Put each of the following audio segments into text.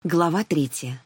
Глава 3.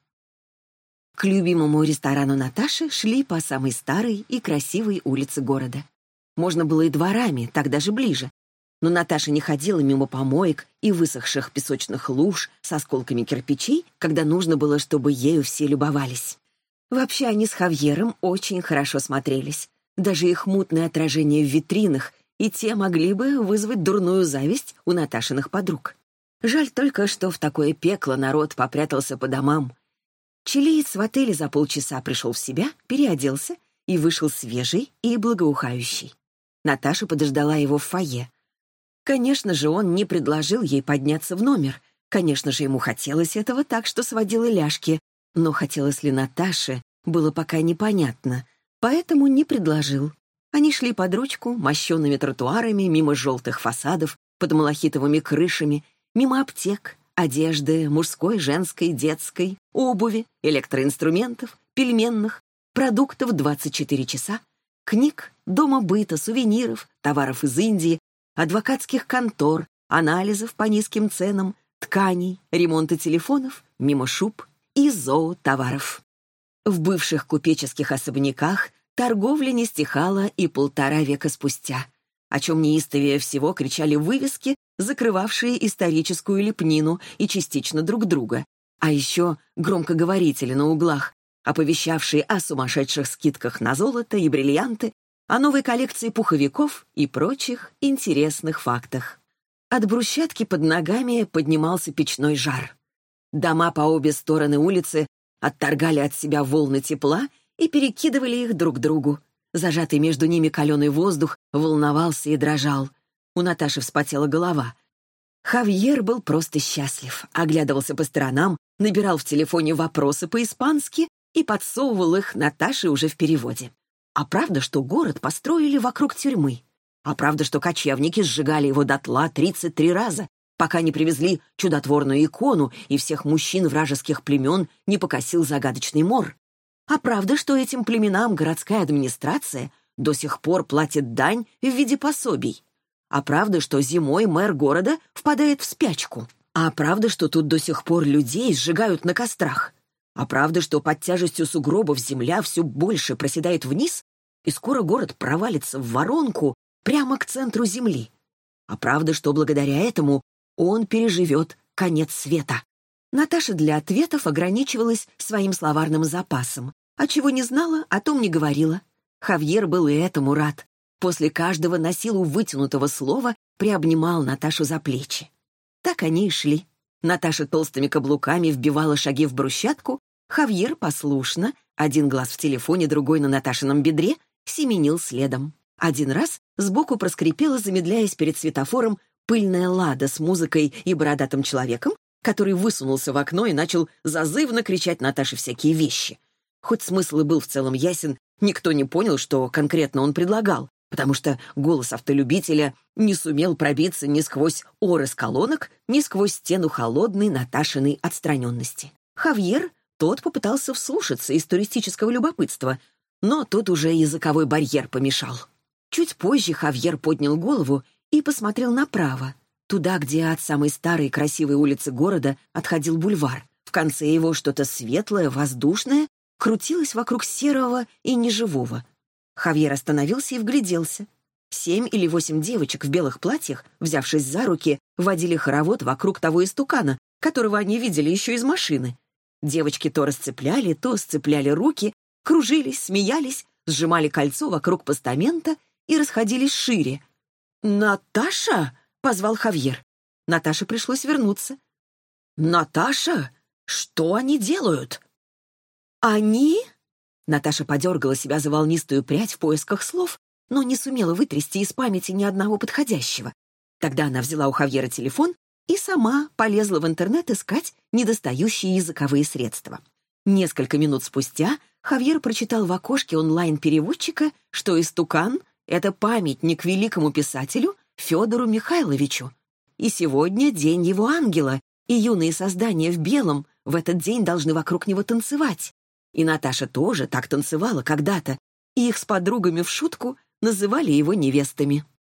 К любимому ресторану Наташи шли по самой старой и красивой улице города. Можно было и дворами, так даже ближе. Но Наташа не ходила мимо помоек и высохших песочных луж с осколками кирпичей, когда нужно было, чтобы ею все любовались. Вообще они с Хавьером очень хорошо смотрелись. Даже их мутное отражение в витринах и те могли бы вызвать дурную зависть у Наташиных подруг. Жаль только, что в такое пекло народ попрятался по домам. Чилиец в отеле за полчаса пришел в себя, переоделся и вышел свежий и благоухающий. Наташа подождала его в фойе. Конечно же, он не предложил ей подняться в номер. Конечно же, ему хотелось этого так, что сводила ляжки. Но хотелось ли Наташе, было пока непонятно, поэтому не предложил. Они шли под ручку, мощенными тротуарами, мимо желтых фасадов, под малахитовыми крышами, мимо аптек, одежды, мужской, женской, детской, обуви, электроинструментов, пельменных, продуктов 24 часа, книг, дома быта, сувениров, товаров из Индии, адвокатских контор, анализов по низким ценам, тканей, ремонта телефонов, мимо шуб и зоотоваров. В бывших купеческих особняках торговля не стихала и 1,5 века спустя, о чем неистовее всего кричали вывески, закрывавшие историческую лепнину и частично друг друга, а еще громкоговорители на углах, оповещавшие о сумасшедших скидках на золото и бриллианты, о новой коллекции пуховиков и прочих интересных фактах. От брусчатки под ногами поднимался печной жар. Дома по обе стороны улицы отторгали от себя волны тепла и перекидывали их друг к другу. Зажатый между ними каленый воздух волновался и дрожал. У Наташи вспотела голова. Хавьер был просто счастлив, оглядывался по сторонам, набирал в телефоне вопросы по-испански и подсовывал их Наташе уже в переводе. А правда, что город построили вокруг тюрьмы? А правда, что кочевники сжигали его дотла 33 раза, пока не привезли чудотворную икону и всех мужчин вражеских племен не покосил загадочный мор? А правда, что этим племенам городская администрация до сих пор платит дань в виде пособий? А правда, что зимой мэр города впадает в спячку? А правда, что тут до сих пор людей сжигают на кострах? А правда, что под тяжестью сугробов земля все больше проседает вниз, и скоро город провалится в воронку прямо к центру земли? А правда, что благодаря этому он переживет конец света? Наташа для ответов ограничивалась своим словарным запасом. А чего не знала, о том не говорила. Хавьер был и этому рад. После каждого на силу вытянутого слова приобнимал Наташу за плечи. Так они и шли. Наташа толстыми каблуками вбивала шаги в брусчатку, Хавьер послушно, один глаз в телефоне, другой на Наташином бедре, семенил следом. Один раз сбоку проскрипела, замедляясь перед светофором, пыльная лада с музыкой и бородатым человеком, который высунулся в окно и начал зазывно кричать Наташе всякие вещи. Хоть смысл и был в целом ясен, никто не понял, что конкретно он предлагал, потому что голос автолюбителя не сумел пробиться ни сквозь ор из колонок, ни сквозь стену холодной Наташиной отстраненности. Хавьер, тот попытался вслушаться из туристического любопытства, но тут уже языковой барьер помешал. Чуть позже Хавьер поднял голову и посмотрел направо, туда, где от самой старой красивой улицы города отходил бульвар. В конце его что-то светлое, воздушное крутилось вокруг серого и неживого. Хавьер остановился и вгляделся. 7 или 8 девочек в белых платьях, взявшись за руки, водили хоровод вокруг того истукана, которого они видели еще из машины. Девочки то расцепляли, то сцепляли руки, кружились, смеялись, сжимали кольцо вокруг постамента и расходились шире. «Наташа!» — позвал Хавьер. Наташе пришлось вернуться. «Наташа? Что они делают?» «Они?» Наташа подергала себя за волнистую прядь в поисках слов, но не сумела вытрясти из памяти ни одного подходящего. Тогда она взяла у Хавьера телефон и сама полезла в интернет искать недостающие языковые средства. Несколько минут спустя Хавьер прочитал в окошке онлайн-переводчика, что истукан — это памятник великому писателю Федору Михайловичу. И сегодня день его ангела, и юные создания в белом в этот день должны вокруг него танцевать. И Наташа тоже так танцевала когда-то, и их с подругами в шутку называли его невестами.